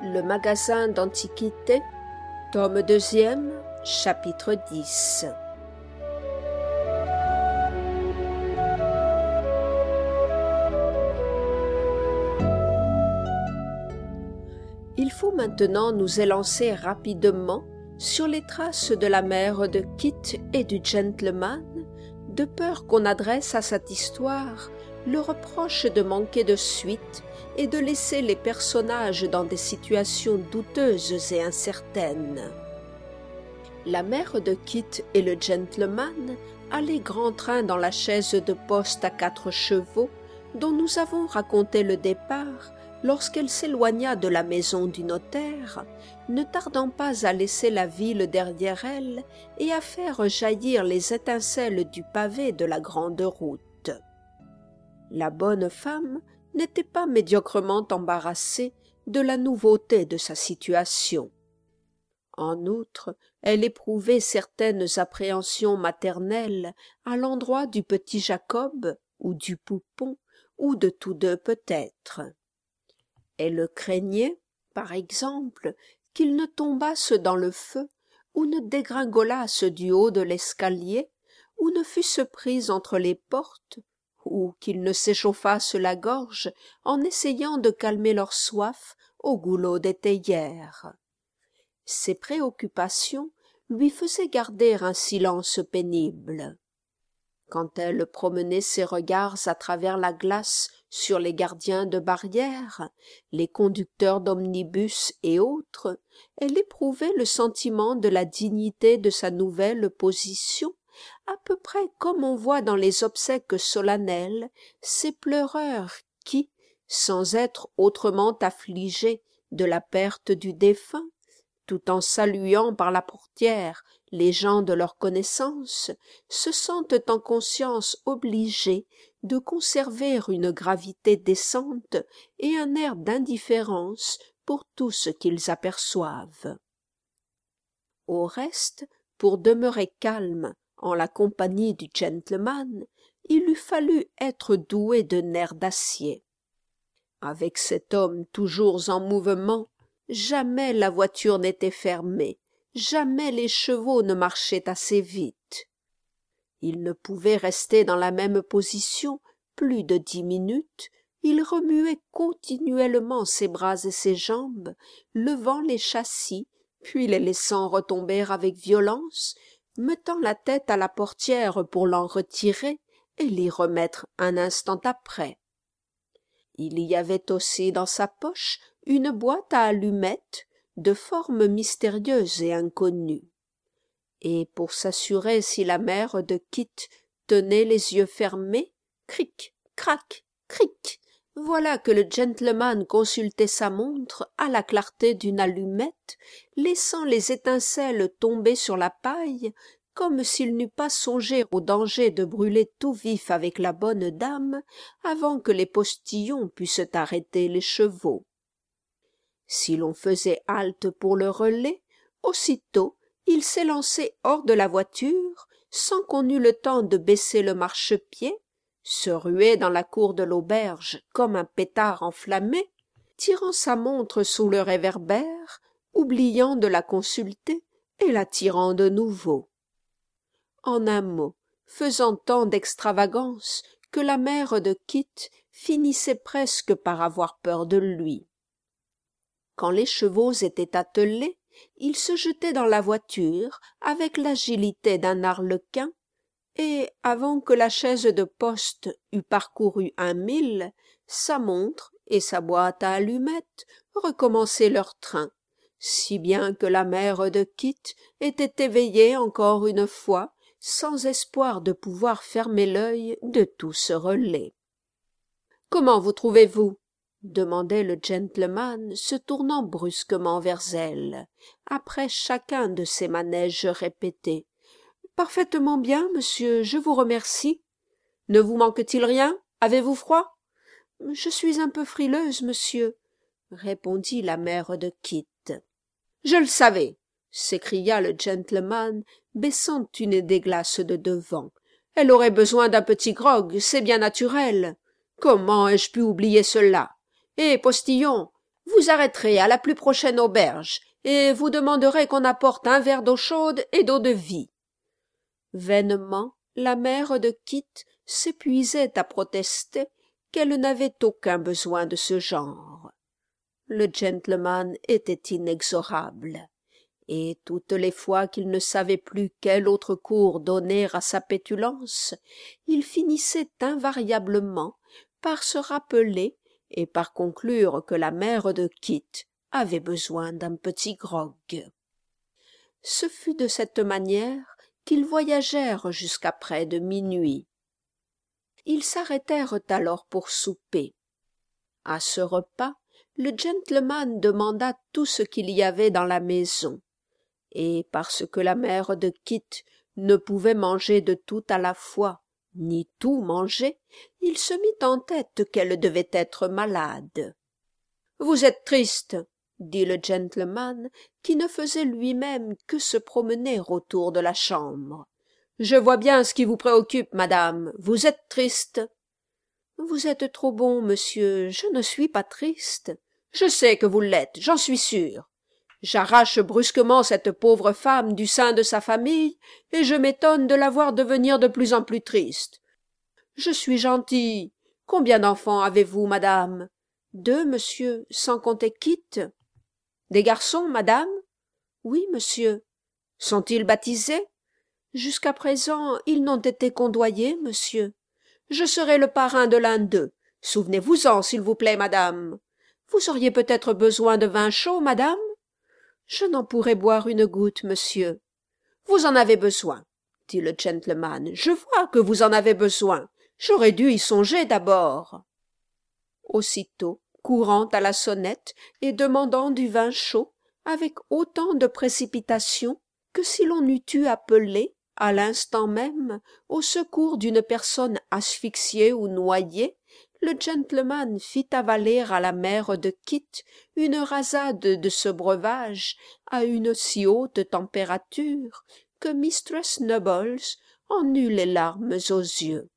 Le magasin d'antiquités, tome 2e, chapitre 10. Il faut maintenant nous élancer rapidement sur les traces de la mère de Kit et du gentleman, de peur qu'on adresse à cette histoire le reproche de manquer de suite et de laisser les personnages dans des situations douteuses et incertaines. La mère de Kit et le gentleman allaient grand train dans la chaise de poste à 4 chevaux dont nous avons raconté le départ lorsqu'elle s'éloigna de la maison du notaire, ne tardant pas à laisser la ville derrière elle et à faire jaillir les étincelles du pavé de la grande route. La bonne femme n'était pas médiocrement embarrassée de la nouveauté de sa situation. En outre, elle éprouvait certaines appréhensions maternelles à l'endroit du petit Jacob, ou du poupon, ou de tous deux peut-être. Elle craignait, par exemple, qu'ils ne tombassent dans le feu, ou ne dégringolassent du haut de l'escalier, ou ne fussent pris entre les portes, ou qu'ils ne s'échauffassent la gorge en essayant de calmer leur soif au goulot des théières. Ces préoccupations lui faisaient garder un silence pénible. Quand elle promenait ses regards à travers la glace sur les gardiens de barrières, les conducteurs d'omnibus et autres, elle éprouvait le sentiment de la dignité de sa nouvelle position, à peu près comme on voit dans les obsèques solennelles ces pleureurs qui, sans être autrement affligés de la perte du défunt, tout en saluant par la portière les gens de leur connaissance, se sentent en conscience obligés de conserver une gravité décente et un air d'indifférence pour tout ce qu'ils aperçoivent. Au reste, pour demeurer calme en la compagnie du gentleman, il eût fallu être doué de nerfs d'acier. Avec cet homme toujours en mouvement, jamais la voiture n'était fermée, jamais les chevaux ne marchaient assez vite. Il ne pouvait rester dans la même position plus de 10 minutes, il remuait continuellement ses bras et ses jambes, levant les châssis, puis les laissant retomber avec violence, mettant la tête à la portière pour l'en retirer et l'y remettre un instant après. Il y avait aussi dans sa poche une boîte à allumettes de forme mystérieuse et inconnue. Et pour s'assurer si la mère de Kit tenait les yeux fermés, cric, crac, cric, voilà que le gentleman consultait sa montre à la clarté d'une allumette, laissant les étincelles tomber sur la paille, comme s'il n'eût pas songé au danger de brûler tout vif avec la bonne dame avant que les postillons pussent arrêter les chevaux. Si l'on faisait halte pour le relais, aussitôt il s'élançait hors de la voiture, sans qu'on eût le temps de baisser le marchepied, se ruait dans la cour de l'auberge comme un pétard enflammé, tirant sa montre sous le réverbère, oubliant de la consulter et la tirant de nouveau. En un mot, faisant tant d'extravagances que la mère de Kit finissait presque par avoir peur de lui. Quand les chevaux étaient attelés, il se jetait dans la voiture avec l'agilité d'un arlequin, et, avant que la chaise de poste eût parcouru 1 mille, sa montre et sa boîte à allumettes recommençaient leur train, si bien que la mère de Kit était éveillée encore une fois, sans espoir de pouvoir fermer l'œil de tout ce relais. « Comment vous trouvez-vous » demandait le gentleman, se tournant brusquement vers elle, après chacun de ces manèges répétés. « Parfaitement bien, monsieur, je vous remercie. »« Ne vous manque-t-il rien? Avez-vous froid ?»« Je suis un peu frileuse, monsieur, » répondit la mère de Kit. « Je le savais !» s'écria le gentleman, baissant une des glaces de devant. « Elle aurait besoin d'un petit grog, c'est bien naturel. Comment ai-je pu oublier cela? Eh, postillon, Vous arrêterez à la plus prochaine auberge, et vous demanderez qu'on apporte un verre d'eau chaude et d'eau-de-vie. » Vainement, la mère de Kit s'épuisait à protester qu'elle n'avait aucun besoin de ce genre. Le gentleman était inexorable, et toutes les fois qu'il ne savait plus quel autre cours donner à sa pétulance, il finissait invariablement par se rappeler et par conclure que la mère de Kit avait besoin d'un petit grog. Ce fut de cette manière qu'ils voyagèrent jusqu'à près de minuit. Ils s'arrêtèrent alors pour souper. À ce repas, le gentleman demanda tout ce qu'il y avait dans la maison, et parce que la mère de Kit ne pouvait manger de tout à la fois, ni tout manger, il se mit en tête qu'elle devait être malade. « Vous êtes triste, » dit le gentleman, qui ne faisait lui-même que se promener autour de la chambre. « Je vois bien ce qui vous préoccupe, madame. Vous êtes triste. »« Vous êtes trop bon, monsieur. Je ne suis pas triste. »« Je sais que vous l'êtes, j'en suis sûr. J'arrache brusquement cette pauvre femme du sein de sa famille, et je m'étonne de la voir devenir de plus en plus triste. Je suis gentil. Combien d'enfants avez-vous, madame ? » « 2, monsieur, sans compter Kit. »« Des garçons, madame ? » ?»« Oui, monsieur. »« Sont-ils baptisés ? » ?»« Jusqu'à présent, ils n'ont été qu'ondoyés, monsieur. Je serai le parrain de l'un d'eux. Souvenez-vous-en, s'il vous plaît, madame. Vous auriez peut-être besoin de vin chaud, madame ? » ?»« Je n'en pourrais boire une goutte, monsieur. »« Vous en avez besoin, » dit le gentleman. « Je vois que vous en avez besoin. J'aurais dû y songer d'abord. » Aussitôt, courant à la sonnette et demandant du vin chaud, avec autant de précipitation que si l'on eût eu appelé, à l'instant même, au secours d'une personne asphyxiée ou noyée, le gentleman fit avaler à la mère de Kit une rasade de ce breuvage à une si haute température que mistress Nubbles en eut les larmes aux yeux.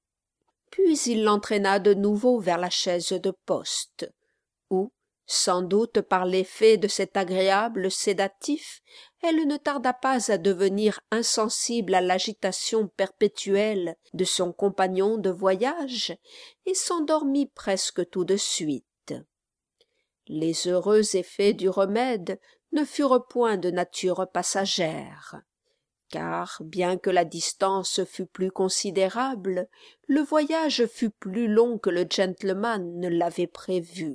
Puis il l'entraîna de nouveau vers la chaise de poste, où, sans doute par l'effet de cet agréable sédatif, elle ne tarda pas à devenir insensible à l'agitation perpétuelle de son compagnon de voyage et s'endormit presque tout de suite. Les heureux effets du remède ne furent point de nature passagère, car, bien que la distance fût plus considérable, le voyage fut plus long que le gentleman ne l'avait prévu.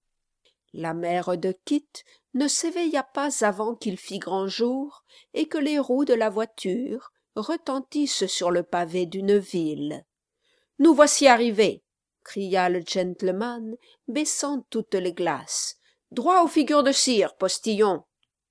La mère de Kit ne s'éveilla pas avant qu'il fit grand jour et que les roues de la voiture retentissent sur le pavé d'une ville. « Nous voici arrivés !» cria le gentleman, baissant toutes les glaces. « Droit aux figures de cire, postillon !»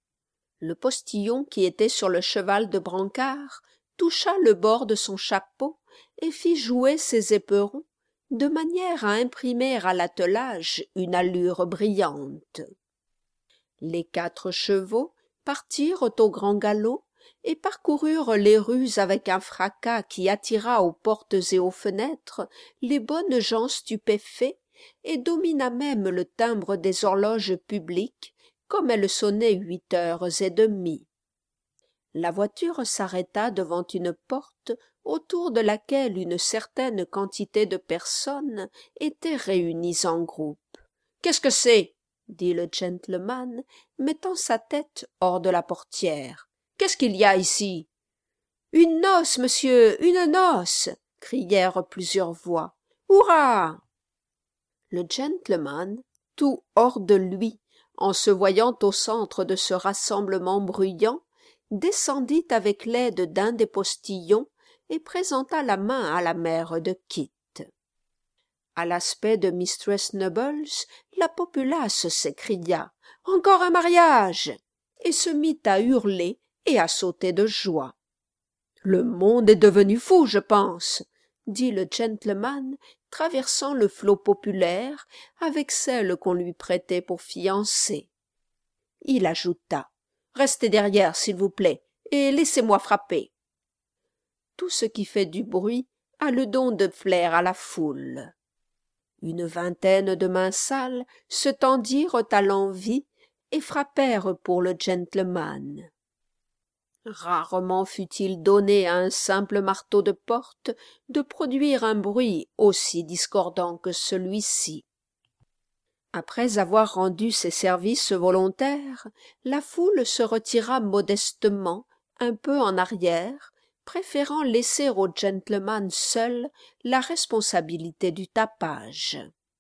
Le postillon, qui était sur le cheval de brancard, toucha le bord de son chapeau et fit jouer ses éperons, de manière à imprimer à l'attelage une allure brillante. Les 4 chevaux partirent au grand galop et parcoururent les rues avec un fracas qui attira aux portes et aux fenêtres les bonnes gens stupéfaits et domina même le timbre des horloges publiques, comme elle sonnait 8h30. La voiture s'arrêta devant une porte autour de laquelle une certaine quantité de personnes étaient réunies en groupe. « Qu'est-ce que c'est ?» dit le gentleman, mettant sa tête hors de la portière. « Qu'est-ce qu'il y a ici ?»« Une noce, monsieur, une noce !» crièrent plusieurs voix. « Hurrah !» Le gentleman, tout hors de lui, en se voyant au centre de ce rassemblement bruyant, descendit avec l'aide d'un des postillons et présenta la main à la mère de Kit. À l'aspect de mistress Nubbles, la populace s'écria « Encore un mariage !» et se mit à hurler et à sauter de joie. « Le monde est devenu fou, je pense !» dit le gentleman, traversant le flot populaire avec celle qu'on lui prêtait pour fiancée. Il ajouta « Restez derrière, s'il vous plaît, et laissez-moi frapper. » Tout ce qui fait du bruit a le don de plaire à la foule. Une vingtaine de mains sales se tendirent à l'envi et frappèrent pour le gentleman. Rarement fut-il donné à un simple marteau de porte de produire un bruit aussi discordant que celui-ci. Après avoir rendu ses services volontaires, la foule se retira modestement, un peu en arrière, préférant laisser au gentleman seul la responsabilité du tapage.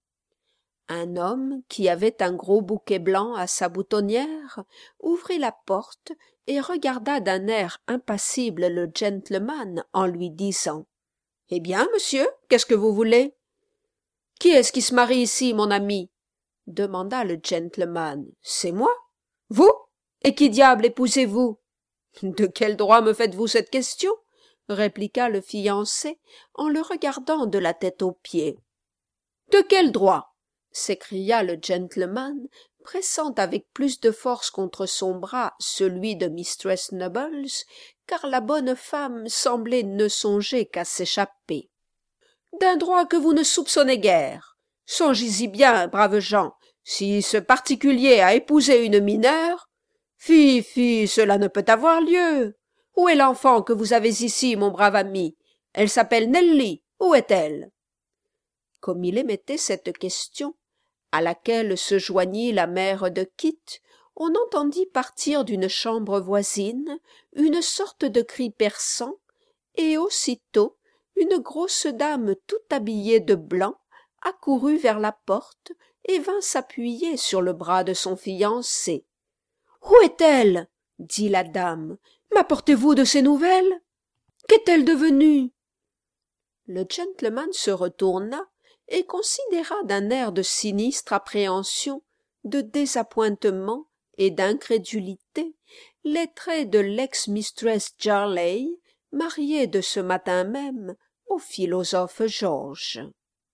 Un homme, qui avait un gros bouquet blanc à sa boutonnière, ouvrit la porte et regarda d'un air impassible le gentleman en lui disant « Eh bien, monsieur, qu'est-ce que vous voulez ?»« Qui est-ce qui se marie ici, mon ami ?» demanda le gentleman. « C'est moi. »« Vous ? Et qui diable épousez-vous ?»« De quel droit me faites-vous cette question ?» répliqua le fiancé en le regardant de la tête aux pieds. « De quel droit ?» s'écria le gentleman, pressant avec plus de force contre son bras celui de mistress Nubbles, car la bonne femme semblait ne songer qu'à s'échapper. « D'un droit que vous ne soupçonnez guère. Songez-y bien, braves gens, si ce particulier a épousé une mineure, fi, cela ne peut avoir lieu. Où est l'enfant que vous avez ici, mon brave ami? Elle s'appelle Nelly. Où est-elle » Comme il émettait cette question, à laquelle se joignit la mère de Kit, on entendit partir d'une chambre voisine une sorte de cri perçant, et aussitôt une grosse dame tout habillée de blanc accourut vers la porte et vint s'appuyer sur le bras de son fiancé. « Où est-elle » dit la dame. « M'apportez-vous de ses nouvelles ? Qu'est-elle devenue ?» Le gentleman se retourna et considéra d'un air de sinistre appréhension, de désappointement et d'incrédulité les traits de l'ex-mistress Jarley, mariée de ce matin même au philosophe George.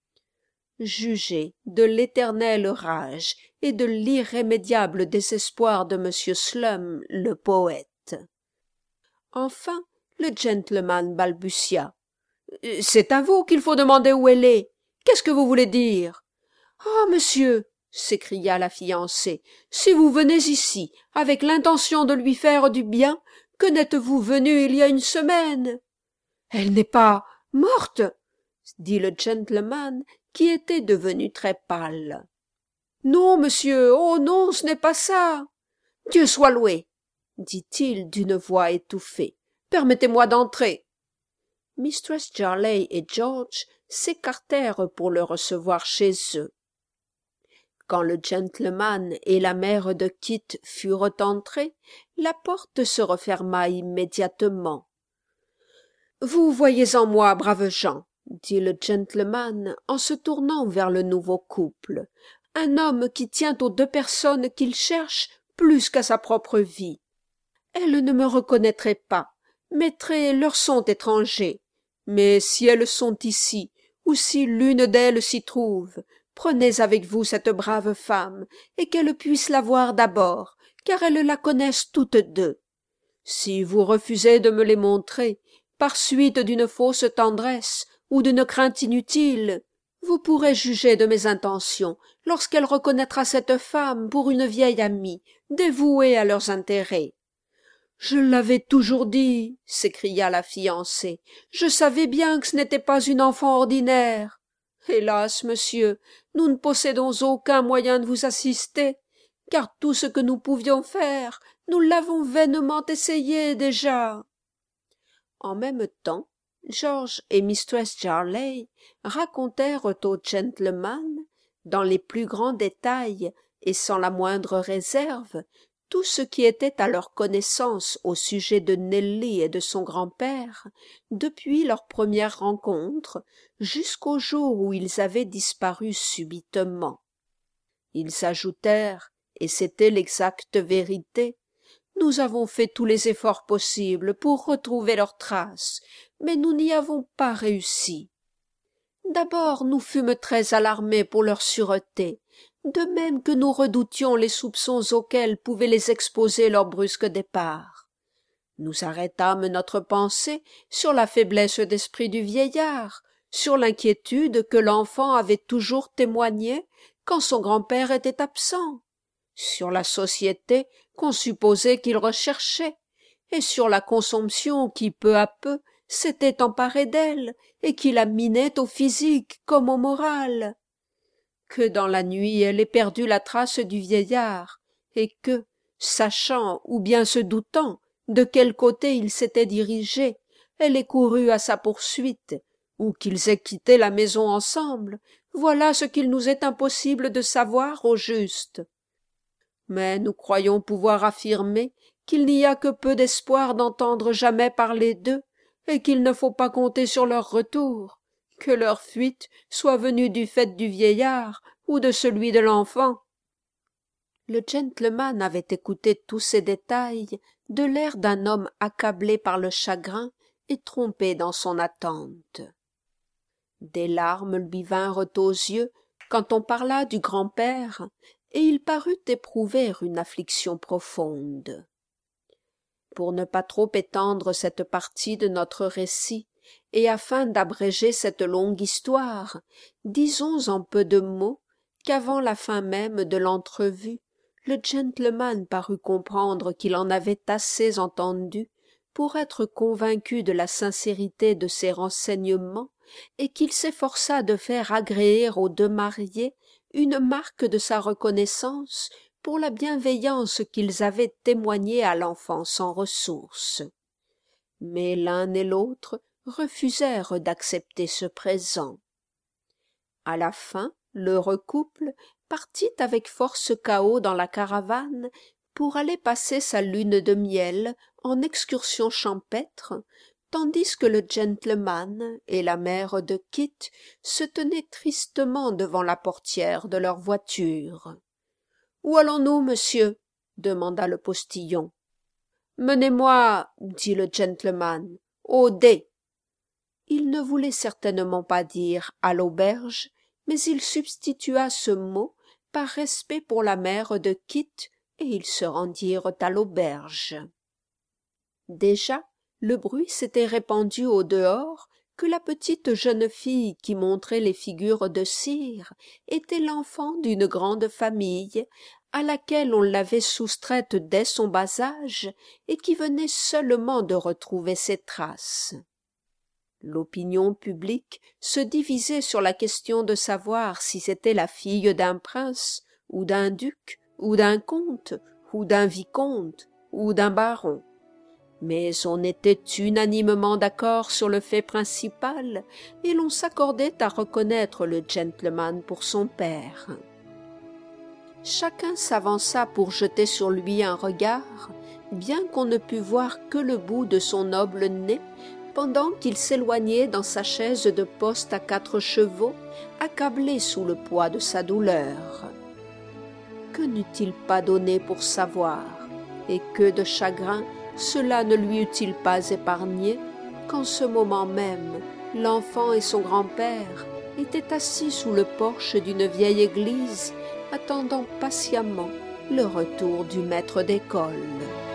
Jugez de l'éternelle rage et de l'irrémédiable désespoir de M. Slum, le poète. Enfin, le gentleman balbutia. « C'est à vous qu'il faut demander où elle est. Qu'est-ce que vous voulez dire ?»« Ah, monsieur !» s'écria la fiancée, « si vous venez ici avec l'intention de lui faire du bien, que n'êtes-vous venu il y a une semaine ?»« Elle n'est pas morte ?» dit le gentleman, qui était devenu très pâle. « Non, monsieur, oh non, ce n'est pas ça. »« Dieu soit loué !» dit-il d'une voix étouffée. « Permettez-moi d'entrer. » Mistress Jarley et George s'écartèrent pour le recevoir chez eux. Quand le gentleman et la mère de Kit furent entrés, la porte se referma immédiatement. « Vous voyez en moi, braves gens, » dit le gentleman en se tournant vers le nouveau couple, « un homme qui tient aux deux personnes qu'il cherche plus qu'à sa propre vie. Elles ne me reconnaîtraient pas, mes traits leur sont étrangers, mais si elles sont ici, ou si l'une d'elles s'y trouve, prenez avec vous cette brave femme, et qu'elle puisse la voir d'abord, car elles la connaissent toutes deux. Si vous refusez de me les montrer, par suite d'une fausse tendresse ou d'une crainte inutile, vous pourrez juger de mes intentions lorsqu'elle reconnaîtra cette femme pour une vieille amie, dévouée à leurs intérêts. » « Je l'avais toujours dit, » s'écria la fiancée, « je savais bien que ce n'était pas une enfant ordinaire. Hélas, monsieur, nous ne possédons aucun moyen de vous assister, car tout ce que nous pouvions faire, nous l'avons vainement essayé déjà. » En même temps, George et mistress Jarley racontèrent au gentleman, dans les plus grands détails et sans la moindre réserve, tout ce qui était à leur connaissance au sujet de Nelly et de son grand-père, depuis leur première rencontre jusqu'au jour où ils avaient disparu subitement. Ils ajoutèrent, et c'était l'exacte vérité, « Nous avons fait tous les efforts possibles pour retrouver leurs traces, mais nous n'y avons pas réussi. D'abord nous fûmes très alarmés pour leur sûreté, de même que nous redoutions les soupçons auxquels pouvait les exposer leur brusque départ. Nous arrêtâmes notre pensée sur la faiblesse d'esprit du vieillard, sur l'inquiétude que l'enfant avait toujours témoignée quand son grand-père était absent, sur la société qu'on supposait qu'il recherchait, et sur la consomption qui peu à peu s'était emparée d'elle et qui la minait au physique comme au moral. Que dans la nuit elle ait perdu la trace du vieillard, et que, sachant ou bien se doutant de quel côté il s'était dirigé, elle ait couru à sa poursuite, ou qu'ils aient quitté la maison ensemble, voilà ce qu'il nous est impossible de savoir au juste. Mais nous croyons pouvoir affirmer qu'il n'y a que peu d'espoir d'entendre jamais parler d'eux, et qu'il ne faut pas compter sur leur retour, que leur fuite soit venue du fait du vieillard ou de celui de l'enfant. Le gentleman avait écouté tous ces détails de l'air d'un homme accablé par le chagrin et trompé dans son attente. Des larmes lui vinrent aux yeux quand on parla du grand-père, et il parut éprouver une affliction profonde. Pour ne pas trop étendre cette partie de notre récit, et afin d'abréger cette longue histoire, disons en peu de mots qu'avant la fin même de l'entrevue, le gentleman parut comprendre qu'il en avait assez entendu pour être convaincu de la sincérité de ses renseignements, et qu'il s'efforça de faire agréer aux deux mariés une marque de sa reconnaissance pour la bienveillance qu'ils avaient témoignée à l'enfant sans ressources. Mais l'un et l'autre refusèrent d'accepter ce présent. À la fin, l'heureux couple partit avec force Chaos dans la caravane pour aller passer sa lune de miel en excursion champêtre, tandis que le gentleman et la mère de Kit se tenaient tristement devant la portière de leur voiture. « Où allons-nous, monsieur ?» demanda le postillon. « Menez-moi, dit le gentleman, au dé. » Il ne voulait certainement pas dire à l'auberge, mais il substitua ce mot par respect pour la mère de Kit, et ils se rendirent à l'auberge. Déjà, le bruit s'était répandu au dehors que la petite jeune fille qui montrait les figures de cire était l'enfant d'une grande famille, à laquelle on l'avait soustraite dès son bas âge et qui venait seulement de retrouver ses traces. L'opinion publique se divisait sur la question de savoir si c'était la fille d'un prince, ou d'un duc, ou d'un comte, ou d'un vicomte, ou d'un baron. Mais on était unanimement d'accord sur le fait principal, et l'on s'accordait à reconnaître le gentleman pour son père. Chacun s'avança pour jeter sur lui un regard, bien qu'on ne pût voir que le bout de son noble nez, pendant qu'il s'éloignait dans sa chaise de poste à 4 chevaux, accablé sous le poids de sa douleur. Que n'eût-il pas donné pour savoir, et que de chagrin cela ne lui eût-il pas épargné, qu'en ce moment même, l'enfant et son grand-père étaient assis sous le porche d'une vieille église, attendant patiemment le retour du maître d'école.